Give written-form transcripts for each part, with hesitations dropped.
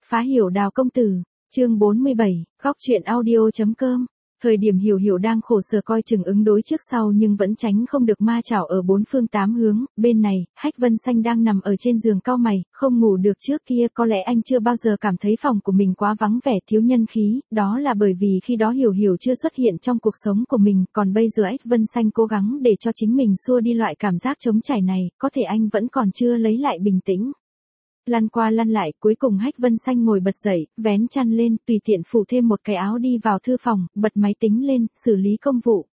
Phá hiểu Đào công tử, chương 47, góc truyện audio.com. Thời điểm Hiểu Hiểu đang khổ sở coi chừng ứng đối trước sau nhưng vẫn tránh không được ma chảo ở bốn phương tám hướng, bên này, Hách Vân Xanh đang nằm ở trên giường cau mày, không ngủ được trước kia, có lẽ anh chưa bao giờ cảm thấy phòng của mình quá vắng vẻ thiếu nhân khí, đó là bởi vì khi đó Hiểu Hiểu chưa xuất hiện trong cuộc sống của mình, còn bây giờ Hách Vân Xanh cố gắng để cho chính mình xua đi loại cảm giác trống trải này, có thể anh vẫn còn chưa lấy lại bình tĩnh. Lăn qua lăn lại, cuối cùng Hách Vân Xanh ngồi bật dậy, vén chăn lên, tùy tiện phủ thêm một cái áo đi vào thư phòng, bật máy tính lên, xử lý công vụ.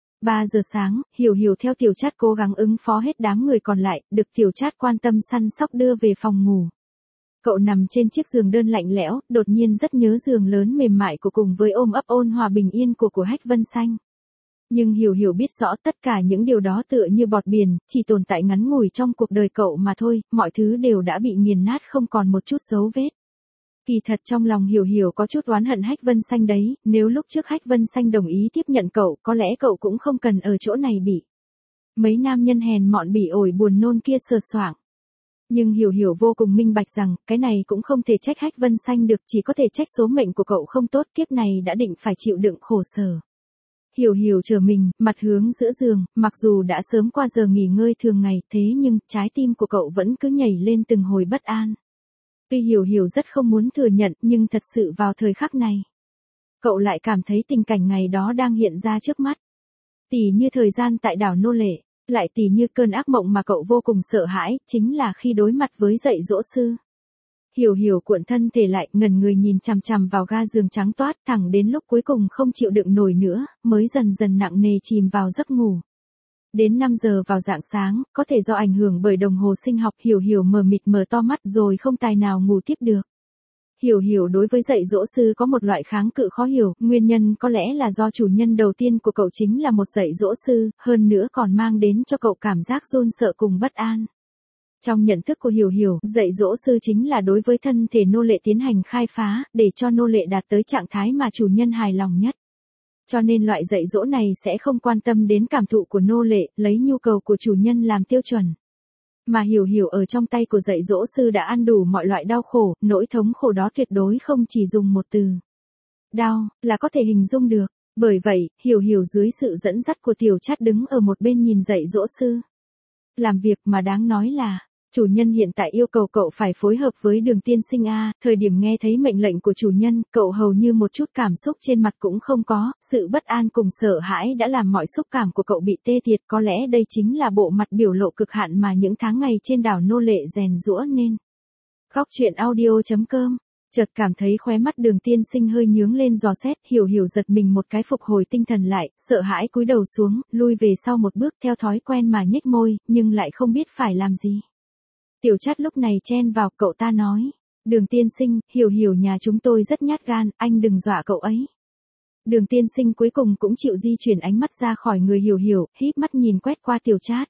3 giờ sáng, Hiểu Hiểu theo Tiểu Trát cố gắng ứng phó hết đám người còn lại, được Tiểu Trát quan tâm săn sóc đưa về phòng ngủ. Cậu nằm trên chiếc giường đơn lạnh lẽo, đột nhiên rất nhớ giường lớn mềm mại của cùng với ôm ấp ôn hòa bình yên của Hách Vân Xanh. Nhưng Hiểu Hiểu biết rõ tất cả những điều đó tựa như bọt biển, chỉ tồn tại ngắn ngủi trong cuộc đời cậu mà thôi, mọi thứ đều đã bị nghiền nát không còn một chút dấu vết. Kỳ thật trong lòng Hiểu Hiểu có chút oán hận Hách Vân Xanh đấy, nếu lúc trước Hách Vân Xanh đồng ý tiếp nhận cậu, có lẽ cậu cũng không cần ở chỗ này bị mấy nam nhân hèn mọn bỉ ổi buồn nôn kia sờ soạng. Nhưng Hiểu Hiểu vô cùng minh bạch rằng, cái này cũng không thể trách Hách Vân Xanh được, chỉ có thể trách số mệnh của cậu không tốt, kiếp này đã định phải chịu đựng khổ sở. Hiểu Hiểu trở mình, mặt hướng giữa giường, mặc dù đã sớm qua giờ nghỉ ngơi thường ngày, thế nhưng trái tim của cậu vẫn cứ nhảy lên từng hồi bất an. Tuy Hiểu Hiểu rất không muốn thừa nhận, nhưng thật sự vào thời khắc này, cậu lại cảm thấy tình cảnh ngày đó đang hiện ra trước mắt. Tỉ như thời gian tại đảo nô lệ, lại tỉ như cơn ác mộng mà cậu vô cùng sợ hãi, chính là khi đối mặt với dạy dỗ sư. Hiểu Hiểu cuộn thân thể lại, ngẩn người nhìn chằm chằm vào ga giường trắng toát, thẳng đến lúc cuối cùng không chịu đựng nổi nữa, mới dần dần nặng nề chìm vào giấc ngủ. Đến 5 giờ vào rạng sáng, có thể do ảnh hưởng bởi đồng hồ sinh học, Hiểu Hiểu mờ mịt mở to mắt rồi không tài nào ngủ tiếp được. Hiểu Hiểu đối với dạy dỗ sư có một loại kháng cự khó hiểu, nguyên nhân có lẽ là do chủ nhân đầu tiên của cậu chính là một dạy dỗ sư, hơn nữa còn mang đến cho cậu cảm giác run sợ cùng bất an. Trong nhận thức của Hiểu Hiểu, dạy dỗ sư chính là đối với thân thể nô lệ tiến hành khai phá, để cho nô lệ đạt tới trạng thái mà chủ nhân hài lòng nhất. Cho nên loại dạy dỗ này sẽ không quan tâm đến cảm thụ của nô lệ, lấy nhu cầu của chủ nhân làm tiêu chuẩn. Mà Hiểu Hiểu ở trong tay của dạy dỗ sư đã ăn đủ mọi loại đau khổ, nỗi thống khổ đó tuyệt đối không chỉ dùng một từ đau là có thể hình dung được. Bởi vậy, Hiểu Hiểu dưới sự dẫn dắt của Tiểu Trát đứng ở một bên nhìn dạy dỗ sư làm việc, mà đáng nói là chủ nhân hiện tại yêu cầu cậu phải phối hợp với Đường tiên sinh a. Thời điểm nghe thấy mệnh lệnh của chủ nhân, cậu hầu như một chút cảm xúc trên mặt cũng không có, sự bất an cùng sợ hãi đã làm mọi xúc cảm của cậu bị tê liệt, có lẽ đây chính là bộ mặt biểu lộ cực hạn mà những tháng ngày trên đảo nô lệ rèn giũa nên. Góc truyện audio.com. Chợt cảm thấy khóe mắt Đường tiên sinh hơi nhướng lên dò xét, Hiểu Hiểu giật mình một cái phục hồi tinh thần lại, sợ hãi cúi đầu xuống, lui về sau một bước theo thói quen mà nhếch môi, nhưng lại không biết phải làm gì. Tiểu Trát lúc này chen vào, cậu ta nói, Đường tiên sinh, Hiểu Hiểu nhà chúng tôi rất nhát gan, anh đừng dọa cậu ấy. Đường tiên sinh cuối cùng cũng chịu di chuyển ánh mắt ra khỏi người Hiểu Hiểu, híp mắt nhìn quét qua Tiểu Trát.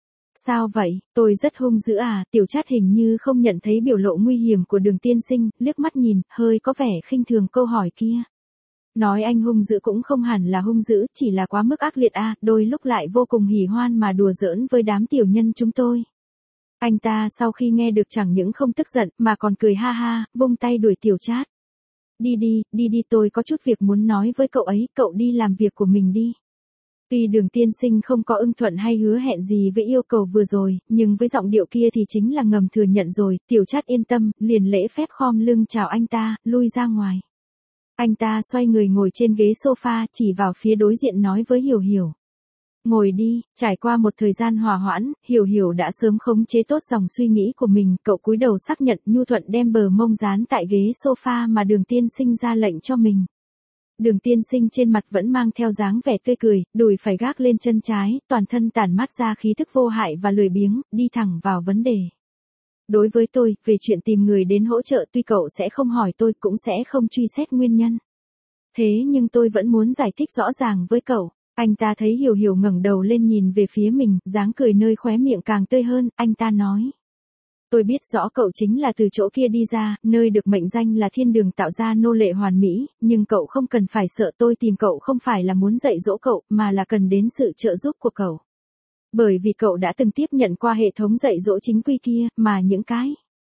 Sao vậy, tôi rất hung dữ à? Tiểu Trát hình như không nhận thấy biểu lộ nguy hiểm của Đường tiên sinh, liếc mắt nhìn, hơi có vẻ khinh thường câu hỏi kia. Nói anh hung dữ cũng không hẳn là hung dữ, chỉ là quá mức ác liệt a, đôi lúc lại vô cùng hỉ hoan mà đùa giỡn với đám tiểu nhân chúng tôi. Anh ta sau khi nghe được chẳng những không tức giận mà còn cười ha ha, vung tay đuổi Tiểu Trát. Đi đi, tôi có chút việc muốn nói với cậu ấy, cậu đi làm việc của mình đi. Tuy Đường tiên sinh không có ưng thuận hay hứa hẹn gì với yêu cầu vừa rồi, nhưng với giọng điệu kia thì chính là ngầm thừa nhận rồi, Tiểu Trát yên tâm, liền lễ phép khom lưng chào anh ta, lui ra ngoài. Anh ta xoay người ngồi trên ghế sofa, chỉ vào phía đối diện nói với Hiểu Hiểu. Ngồi đi, trải qua một thời gian hòa hoãn, Hiểu Hiểu đã sớm khống chế tốt dòng suy nghĩ của mình, cậu cúi đầu xác nhận nhu thuận đem bờ mông dán tại ghế sofa mà Đường tiên sinh ra lệnh cho mình. Đường tiên sinh trên mặt vẫn mang theo dáng vẻ tươi cười, đùi phải gác lên chân trái, toàn thân tản mát ra khí thức vô hại và lười biếng, đi thẳng vào vấn đề. Đối với tôi, về chuyện tìm người đến hỗ trợ tuy cậu sẽ không hỏi tôi cũng sẽ không truy xét nguyên nhân. Thế nhưng tôi vẫn muốn giải thích rõ ràng với cậu. Anh ta thấy Hiểu Hiểu ngẩng đầu lên nhìn về phía mình, dáng cười nơi khóe miệng càng tươi hơn, anh ta nói. Tôi biết rõ cậu chính là từ chỗ kia đi ra, nơi được mệnh danh là thiên đường tạo ra nô lệ hoàn mỹ, nhưng cậu không cần phải sợ, tôi tìm cậu không phải là muốn dạy dỗ cậu, mà là cần đến sự trợ giúp của cậu. Bởi vì cậu đã từng tiếp nhận qua hệ thống dạy dỗ chính quy kia, mà những cái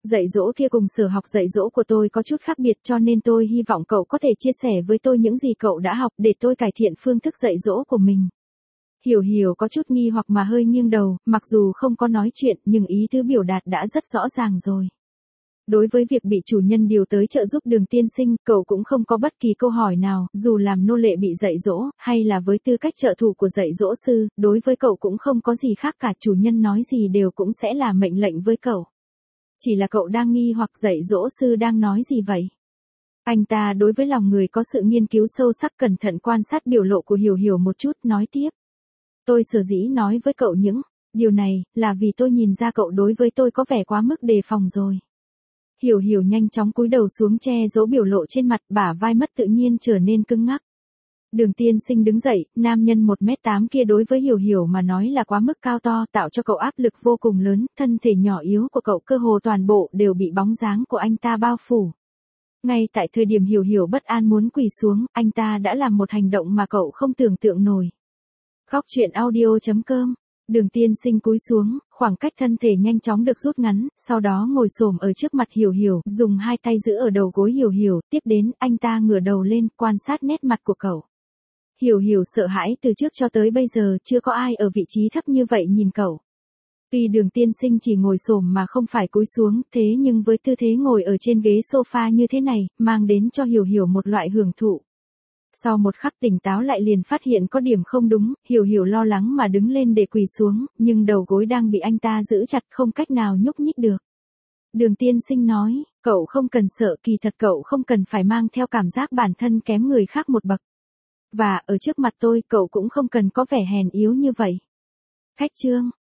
Dạy dỗ kia cùng sở học dạy dỗ của tôi có chút khác biệt cho nên tôi hy vọng cậu có thể chia sẻ với tôi những gì cậu đã học để tôi cải thiện phương thức dạy dỗ của mình. Hiểu Hiểu có chút nghi hoặc mà hơi nghiêng đầu, mặc dù không có nói chuyện nhưng ý tứ biểu đạt đã rất rõ ràng rồi. Đối với việc bị chủ nhân điều tới trợ giúp Đường tiên sinh, cậu cũng không có bất kỳ câu hỏi nào, dù làm nô lệ bị dạy dỗ, hay là với tư cách trợ thủ của dạy dỗ sư, đối với cậu cũng không có gì khác cả, chủ nhân nói gì đều cũng sẽ là mệnh lệnh với cậu. Chỉ là cậu đang nghi hoặc dạy dỗ sư đang nói gì vậy? Anh ta đối với lòng người có sự nghiên cứu sâu sắc cẩn thận quan sát biểu lộ của Hiểu Hiểu một chút, nói tiếp. Tôi sở dĩ nói với cậu những điều này, là vì tôi nhìn ra cậu đối với tôi có vẻ quá mức đề phòng rồi. Hiểu Hiểu nhanh chóng cúi đầu xuống che giấu biểu lộ trên mặt, bả vai mất tự nhiên trở nên cứng ngắc. Đường tiên sinh đứng dậy, nam nhân 1m8 kia đối với Hiểu Hiểu mà nói là quá mức cao to, tạo cho cậu áp lực vô cùng lớn, thân thể nhỏ yếu của cậu cơ hồ toàn bộ đều bị bóng dáng của anh ta bao phủ. Ngay tại thời điểm Hiểu Hiểu bất an muốn quỳ xuống, anh ta đã làm một hành động mà cậu không tưởng tượng nổi. Góc truyện audio.com. Đường tiên sinh cúi xuống, khoảng cách thân thể nhanh chóng được rút ngắn, sau đó ngồi xổm ở trước mặt Hiểu Hiểu, dùng hai tay giữ ở đầu gối Hiểu Hiểu, tiếp đến anh ta ngửa đầu lên, quan sát nét mặt của cậu. Hiểu Hiểu sợ hãi, từ trước cho tới bây giờ chưa có ai ở vị trí thấp như vậy nhìn cậu. Tuy Đường tiên sinh chỉ ngồi xổm mà không phải cúi xuống, thế nhưng với tư thế ngồi ở trên ghế sofa như thế này, mang đến cho Hiểu Hiểu một loại hưởng thụ. Sau một khắc tỉnh táo lại liền phát hiện có điểm không đúng, Hiểu Hiểu lo lắng mà đứng lên để quỳ xuống, nhưng đầu gối đang bị anh ta giữ chặt không cách nào nhúc nhích được. Đường tiên sinh nói, cậu không cần sợ, kỳ thật cậu không cần phải mang theo cảm giác bản thân kém người khác một bậc. Và ở trước mặt tôi cậu cũng không cần có vẻ hèn yếu như vậy. Khách trương.